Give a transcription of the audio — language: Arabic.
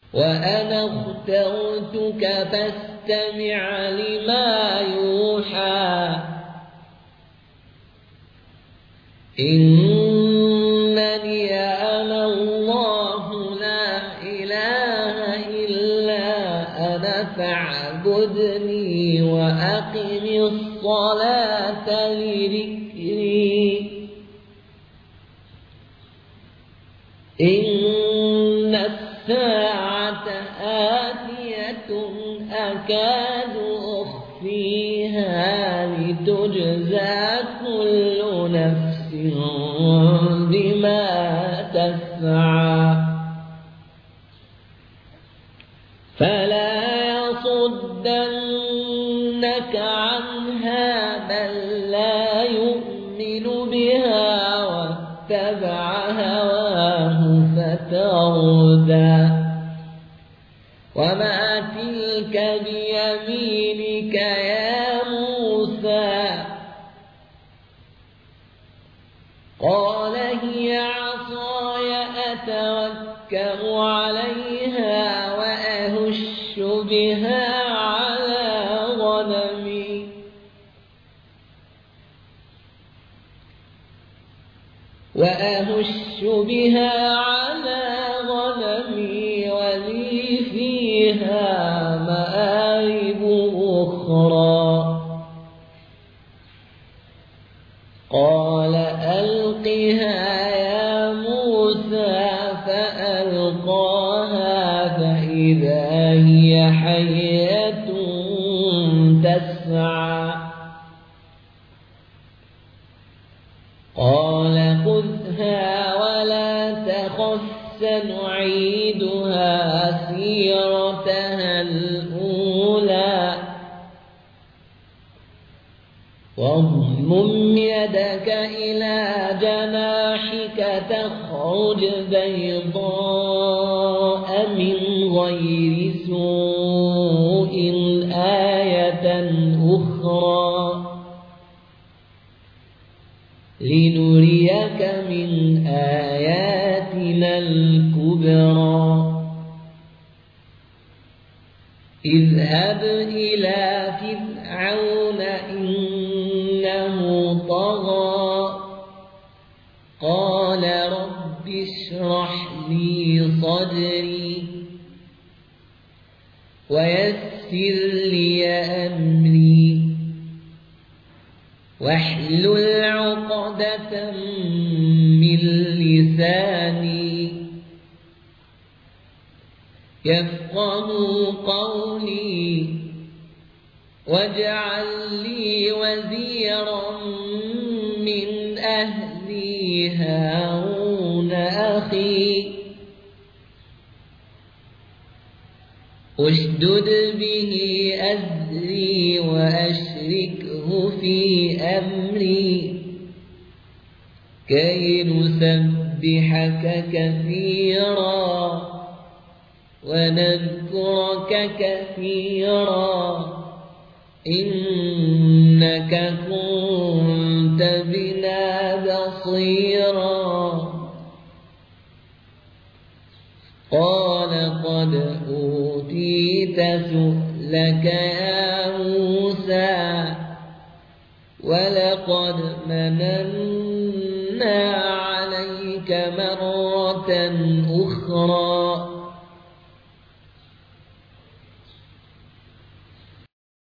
وأنا اخترتك فاستمع لما يوحى إنني أنا الله لا إله إلا أنا فاعبدني وأقم الصلاة لذكري إن الساعة آتية أكاد أخفيها لتجزى كل نفس بما تسعى فلا يصدنك عنها من لا يؤمن بها واتبع هواه فتردى وما تلك بيمينك يا موسى قال هي عصاي أتوكأ عليها وأهش بها على غنمي ولي فيها مآرب أخرى قال ألقها يا موسى فألقاها فإذا هي حية تسعى قال خذها ولا تخف سنعيدها سيرتها الأولى واضمم يدك إلى جناحك تخرج بيضاء من غير سوء آية أخرى لنريك من آياتنا الكبرى اذهب إلى فرعون إنه طغى قال رب اشرح لي صدري ويسر لي أمري واحلل عقدة من لساني يفقهوا قولي واجعل لي وزيرا من أهلي هارون أخي أشدد به أزري وأشركه في أمري كي نسبحك كثيرا ونذكرك كثيرا إنك كنت بنا بصيرا قال قد أوتيت سؤلك يا موسى ولقد مننا عليك مرة أخرى